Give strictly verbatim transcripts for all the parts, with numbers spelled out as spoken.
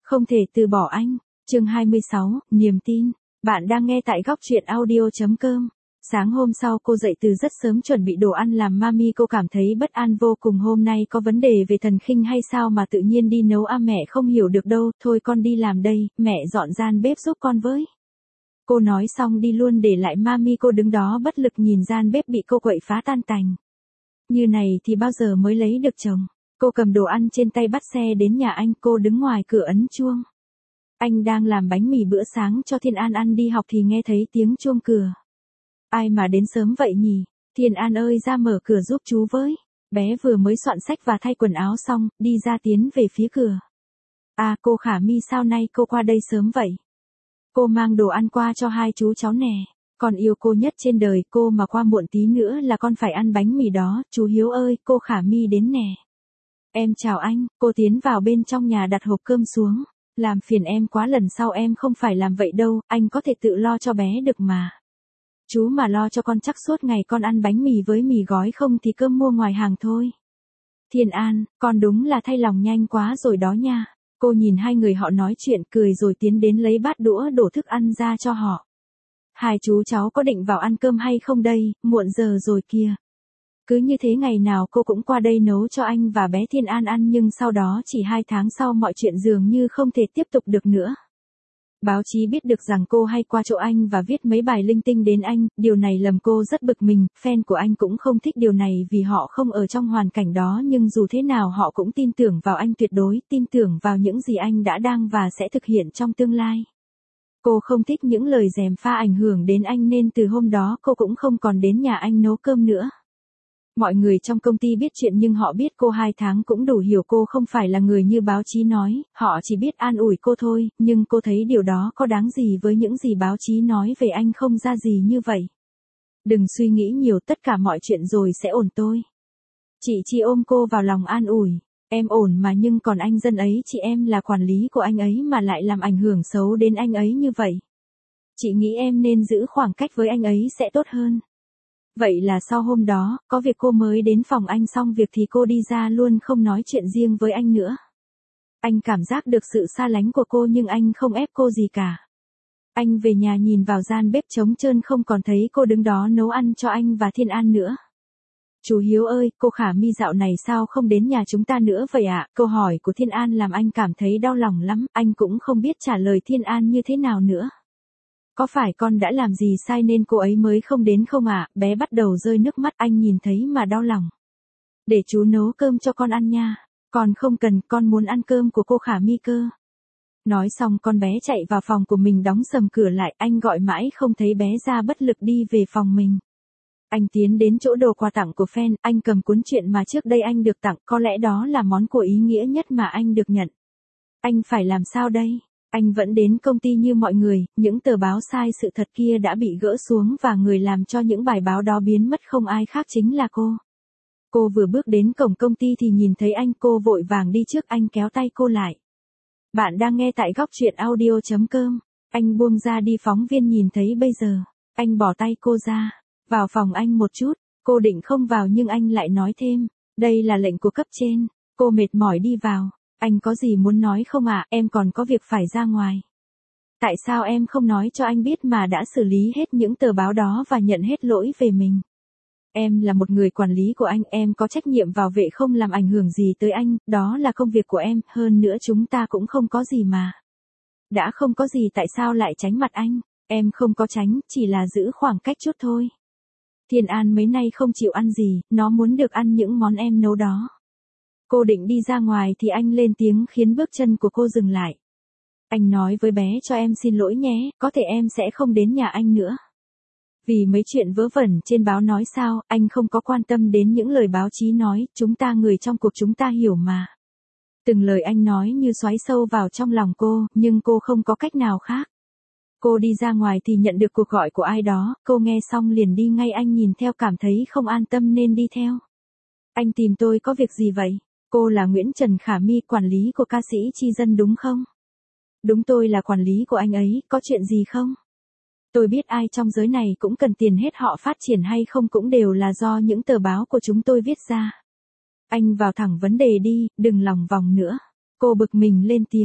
Không thể từ bỏ anh. Chương hai mươi sáu, niềm tin. Bạn đang nghe tại góc truyện audio chấm com. Sáng hôm sau cô dậy từ rất sớm chuẩn bị đồ ăn làm mami, cô cảm thấy bất an vô cùng, hôm nay có vấn đề về thần kinh hay sao mà tự nhiên đi nấu à, mẹ không hiểu được đâu, thôi con đi làm đây, mẹ dọn gian bếp giúp con với. Cô nói xong đi luôn để lại mami cô đứng đó bất lực nhìn gian bếp bị cô quậy phá tan tành. Như này thì bao giờ mới lấy được chồng. Cô cầm đồ ăn trên tay bắt xe đến nhà anh, cô đứng ngoài cửa ấn chuông. Anh đang làm bánh mì bữa sáng cho Thiên An ăn đi học thì nghe thấy tiếng chuông cửa. Ai mà đến sớm vậy nhỉ? Thiên An ơi, ra mở cửa giúp chú với. Bé vừa mới soạn sách và thay quần áo xong, đi ra tiến về phía cửa. À, cô Khả My, sao nay cô qua đây sớm vậy? Cô mang đồ ăn qua cho hai chú cháu nè. Con yêu cô nhất trên đời, cô mà qua muộn tí nữa là con phải ăn bánh mì đó. Chú Hiếu ơi, cô Khả My đến nè. Em chào anh. Cô tiến vào bên trong nhà đặt hộp cơm xuống. Làm phiền em quá, lần sau em không phải làm vậy đâu, anh có thể tự lo cho bé được mà. Chú mà lo cho con chắc suốt ngày con ăn bánh mì với mì gói, không thì cơm mua ngoài hàng thôi. Thiên An, con đúng là thay lòng nhanh quá rồi đó nha. Cô nhìn hai người họ nói chuyện cười rồi tiến đến lấy bát đũa đổ thức ăn ra cho họ. Hai chú cháu có định vào ăn cơm hay không đây, muộn giờ rồi kìa. Cứ như thế ngày nào cô cũng qua đây nấu cho anh và bé Thiên An ăn, nhưng sau đó chỉ hai tháng sau mọi chuyện dường như không thể tiếp tục được nữa. Báo chí biết được rằng cô hay qua chỗ anh và viết mấy bài linh tinh đến anh, điều này làm cô rất bực mình, fan của anh cũng không thích điều này vì họ không ở trong hoàn cảnh đó, nhưng dù thế nào họ cũng tin tưởng vào anh tuyệt đối, tin tưởng vào những gì anh đã đang và sẽ thực hiện trong tương lai. Cô không thích những lời gièm pha ảnh hưởng đến anh nên từ hôm đó cô cũng không còn đến nhà anh nấu cơm nữa. Mọi người trong công ty biết chuyện nhưng họ biết cô hai tháng cũng đủ hiểu cô không phải là người như báo chí nói, họ chỉ biết an ủi cô thôi, nhưng cô thấy điều đó có đáng gì với những gì báo chí nói về anh không ra gì như vậy. Đừng suy nghĩ nhiều, tất cả mọi chuyện rồi sẽ ổn thôi. Chị chỉ ôm cô vào lòng an ủi, em ổn mà, nhưng còn anh dân ấy, chị em là quản lý của anh ấy mà lại làm ảnh hưởng xấu đến anh ấy như vậy. Chị nghĩ em nên giữ khoảng cách với anh ấy sẽ tốt hơn. Vậy là sau hôm đó, có việc cô mới đến phòng anh, xong việc thì cô đi ra luôn, không nói chuyện riêng với anh nữa. Anh cảm giác được sự xa lánh của cô nhưng anh không ép cô gì cả. Anh về nhà nhìn vào gian bếp trống trơn, không còn thấy cô đứng đó nấu ăn cho anh và Thiên An nữa. Chú Hiếu ơi, cô Khả My dạo này sao không đến nhà chúng ta nữa vậy ạ? À? Câu hỏi của Thiên An làm anh cảm thấy đau lòng lắm, anh cũng không biết trả lời Thiên An như thế nào nữa. Có phải con đã làm gì sai nên cô ấy mới không đến không ạ? À? Bé bắt đầu rơi nước mắt, anh nhìn thấy mà đau lòng. Để chú nấu cơm cho con ăn nha. Con không cần, con muốn ăn cơm của cô Khả My cơ. Nói xong con bé chạy vào phòng của mình đóng sầm cửa lại, anh gọi mãi không thấy bé ra, bất lực đi về phòng mình. Anh tiến đến chỗ đồ quà tặng của fan, anh cầm cuốn truyện mà trước đây anh được tặng, có lẽ đó là món quà ý nghĩa nhất mà anh được nhận. Anh phải làm sao đây? Anh vẫn đến công ty như mọi người, những tờ báo sai sự thật kia đã bị gỡ xuống và người làm cho những bài báo đó biến mất không ai khác chính là cô. Cô vừa bước đến cổng công ty thì nhìn thấy anh, cô vội vàng đi trước, anh kéo tay cô lại. Bạn đang nghe tại góc truyện audio chấm com. Anh buông ra đi, phóng viên nhìn thấy bây giờ. Anh bỏ tay cô ra. Vào phòng anh một chút. Cô định không vào nhưng anh lại nói thêm. Đây là lệnh của cấp trên. Cô mệt mỏi đi vào. Anh có gì muốn nói không ạ? À? Em còn có việc phải ra ngoài. Tại sao em không nói cho anh biết mà đã xử lý hết những tờ báo đó và nhận hết lỗi về mình? Em là một người quản lý của anh, em có trách nhiệm bảo vệ không làm ảnh hưởng gì tới anh, đó là công việc của em, hơn nữa chúng ta cũng không có gì mà. Đã không có gì tại sao lại tránh mặt anh? Em không có tránh, chỉ là giữ khoảng cách chút thôi. Thiên An mấy nay không chịu ăn gì, nó muốn được ăn những món em nấu đó. Cô định đi ra ngoài thì anh lên tiếng khiến bước chân của cô dừng lại. Anh nói với bé cho em xin lỗi nhé, có thể em sẽ không đến nhà anh nữa. Vì mấy chuyện vớ vẩn trên báo nói sao, anh không có quan tâm đến những lời báo chí nói, chúng ta người trong cuộc chúng ta hiểu mà. Từng lời anh nói như xoáy sâu vào trong lòng cô, nhưng cô không có cách nào khác. Cô đi ra ngoài thì nhận được cuộc gọi của ai đó, cô nghe xong liền đi ngay, anh nhìn theo cảm thấy không an tâm nên đi theo. Anh tìm tôi có việc gì vậy? Cô là Nguyễn Trần Khả My, quản lý của ca sĩ Chi Dân đúng không? Đúng, tôi là quản lý của anh ấy, có chuyện gì không? Tôi biết ai trong giới này cũng cần tiền hết, họ phát triển hay không cũng đều là do những tờ báo của chúng tôi viết ra. Anh vào thẳng vấn đề đi, đừng lòng vòng nữa. Cô bực mình lên tiếng.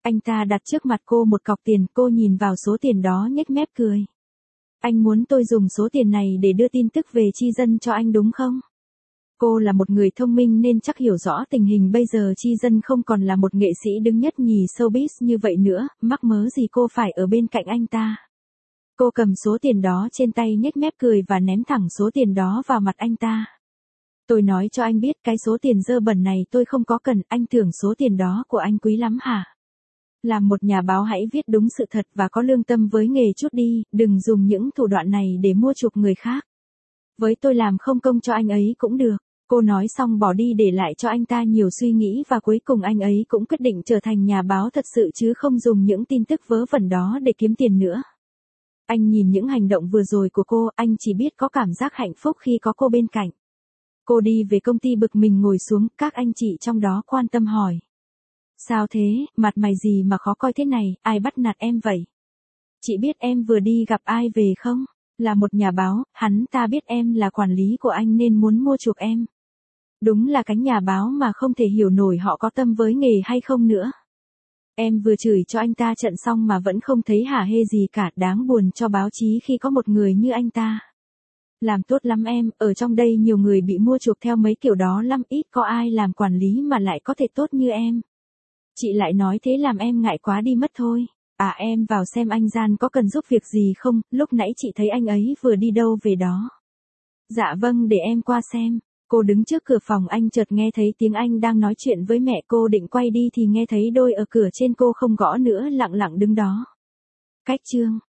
Anh ta đặt trước mặt cô một cọc tiền, cô nhìn vào số tiền đó nhếch mép cười. Anh muốn tôi dùng số tiền này để đưa tin tức về Chi Dân cho anh đúng không? Cô là một người thông minh nên chắc hiểu rõ tình hình bây giờ Chi Dân không còn là một nghệ sĩ đứng nhất nhì showbiz như vậy nữa, mắc mớ gì cô phải ở bên cạnh anh ta. Cô cầm số tiền đó trên tay nhếch mép cười và ném thẳng số tiền đó vào mặt anh ta. Tôi nói cho anh biết cái số tiền dơ bẩn này tôi không có cần, anh tưởng số tiền đó của anh quý lắm hả? Làm một nhà báo hãy viết đúng sự thật và có lương tâm với nghề chút đi, đừng dùng những thủ đoạn này để mua chuộc người khác. Với tôi làm không công cho anh ấy cũng được. Cô nói xong bỏ đi để lại cho anh ta nhiều suy nghĩ và cuối cùng anh ấy cũng quyết định trở thành nhà báo thật sự chứ không dùng những tin tức vớ vẩn đó để kiếm tiền nữa. Anh nhìn những hành động vừa rồi của cô, anh chỉ biết có cảm giác hạnh phúc khi có cô bên cạnh. Cô đi về công ty bực mình ngồi xuống, các anh chị trong đó quan tâm hỏi. Sao thế, mặt mày gì mà khó coi thế này, ai bắt nạt em vậy? Chị biết em vừa đi gặp ai về không? Là một nhà báo, hắn ta biết em là quản lý của anh nên muốn mua chuộc em. Đúng là cánh nhà báo mà không thể hiểu nổi họ có tâm với nghề hay không nữa. Em vừa chửi cho anh ta trận xong mà vẫn không thấy hả hê gì cả, đáng buồn cho báo chí khi có một người như anh ta. Làm tốt lắm em, ở trong đây nhiều người bị mua chuộc theo mấy kiểu đó lắm, ít có ai làm quản lý mà lại có thể tốt như em. Chị lại nói thế làm em ngại quá đi mất thôi. À em vào xem anh Gian có cần giúp việc gì không, lúc nãy chị thấy anh ấy vừa đi đâu về đó. Dạ vâng để em qua xem. Cô đứng trước cửa phòng anh chợt nghe thấy tiếng anh đang nói chuyện với mẹ cô định quay đi thì nghe thấy đôi ở cửa trên cô không gõ nữa lặng lặng đứng đó. Cách chương